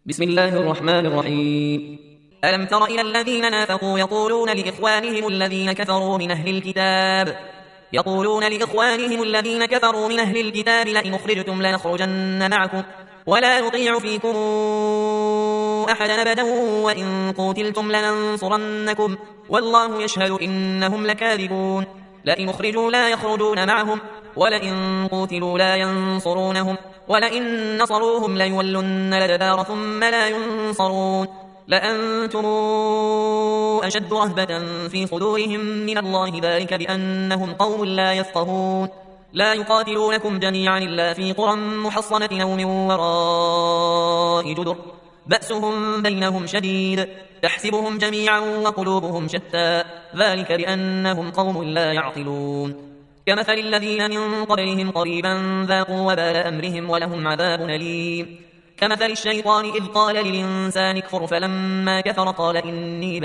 بسم الله الرحمن الرحيم. ألم تر إلى الذين نافقوا يقولون لإخوانهم الذين كفروا من أهل الكتاب لئن أخرجتم لنخرجن معكم ولا نطيع فيكم أحدا أبدا وإن قوتلتم لننصرنكم والله يشهد إنهم لكاذبون. لئن أخرجوا لا يخرجون معهم ولئن قوتلوا لا ينصرونهم ولئن نصروهم ليولن الأدبار ثم لا ينصرون. لأنتم أشد رهبة في صدورهم من الله ذلك بأنهم قوم لا يفقهون. لا يقاتلونكم جميعا إلا في قرى محصنة أو من وراء جدر بأسهم بينهم شديد تحسبهم جميعا وقلوبهم شتى ذلك بأنهم قوم لا يعقلون. كمثل الذين من قبلهم قريبا ذاقوا وبال أمرهم ولهم عذاب أليم. كمثل الشيطان إذ قال للإنسان اكفر فلما كفر قال إني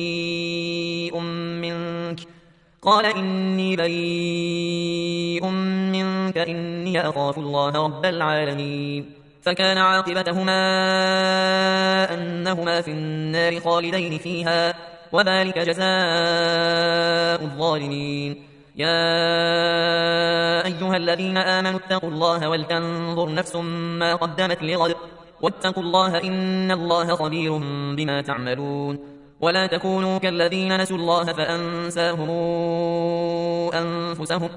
بريء منك إني أخاف الله رب العالمين. فكان عاقبتهما أنهما في النار خالدين فيها وذلك جزاء الظالمين. يا أيها الذين آمنوا اتقوا الله ولتنظر نفس ما قدمت لغد واتقوا الله إن الله خبير بما تعملون. ولا تكونوا كالذين نسوا الله فأنساهم أنفسهم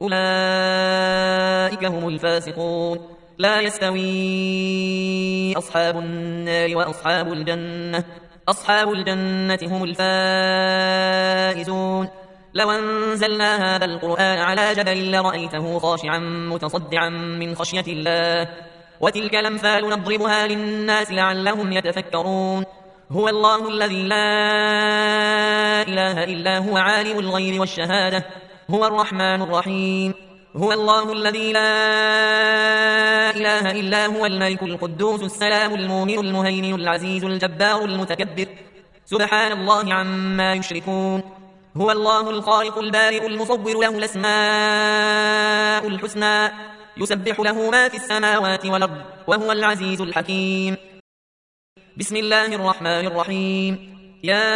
أولئك هم الفاسقون. لا يستوي أصحاب النار وأصحاب الجنة أصحاب الجنة هم الفائزون. لو أنزلنا هذا القرآن على جبل لرأيته خاشعا متصدعا من خشية الله وتلك الأمثال نضربها للناس لعلهم يتفكرون. هو الله الذي لا إله إلا هو عالم الغيب والشهادة هو الرحمن الرحيم. هو الله الذي لا إله إلا هو الملك القدوس السلام المؤمن المهيمن العزيز الجبار المتكبر سبحان الله عما يشركون. هو الله الخالق البارئ المصور له الأسماء الحسنى يسبح له ما في السماوات والأرض وهو العزيز الحكيم. بسم الله الرحمن الرحيم. يا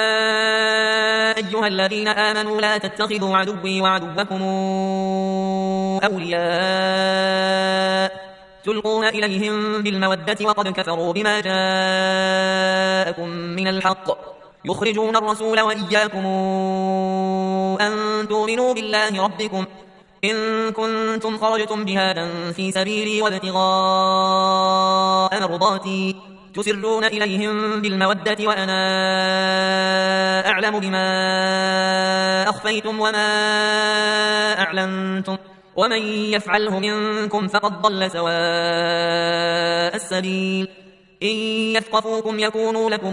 أيها الذين آمنوا لا تتخذوا عدوي وعدوكم أولياء تلقون إليهم بالمودة وقد كفروا بما جاءكم من الحق يخرجون الرسول وإياكم أن تؤمنوا بالله ربكم إن كنتم خرجتم جهادا في سبيلي وابتغاء مرضاتي تسرون إليهم بالمودة وأنا أعلم بما أخفيتم وما أعلنتم ومن يفعله منكم فقد ضل سواء السبيل. إن يثقفوكم يكونوا لكم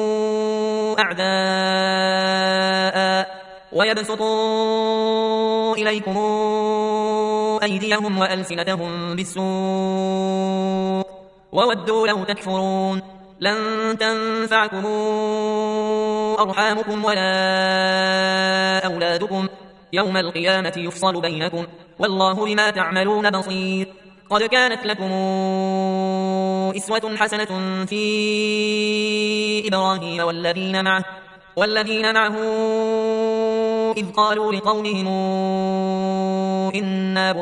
أعداء ويبسطوا إليكم أيديهم وألسنتهم بالسوء وودوا لو تكفرون. لن تنفعكم أرحامكم ولا أولادكم يوم القيامة يفصل بينكم والله بما تعملون بصير. قد كانت لكم إسوة حسنة في إبراهيم والذين معه إذ قالوا لقومهم إنا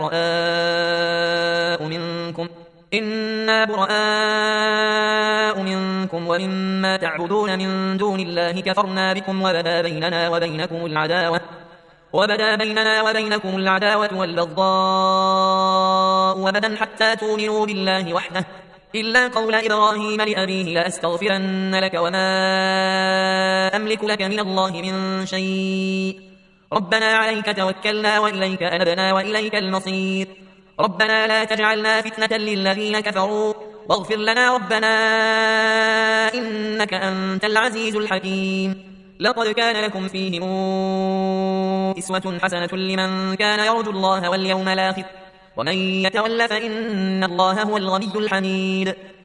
براء منكم ومما تعبدون من دون الله كفرنا بكم وبدا بيننا وبينكم العداوة والبغضاء أبدا حتى تؤمنوا بالله وحده إلا قول إبراهيم لأبيه لأستغفرن لك وما أملك لك من الله من شيء ربنا عليك توكلنا وإليك أنبنا وإليك المصير. ربنا لا تجعلنا فتنة للذين كفروا واغفر لنا ربنا إنك أنت العزيز الحكيم. لقد كان لكم فيهم إسوة حسنة لمن كان يرجو الله واليوم الآخر ومن يتول فإن الله هو الغني الحميد.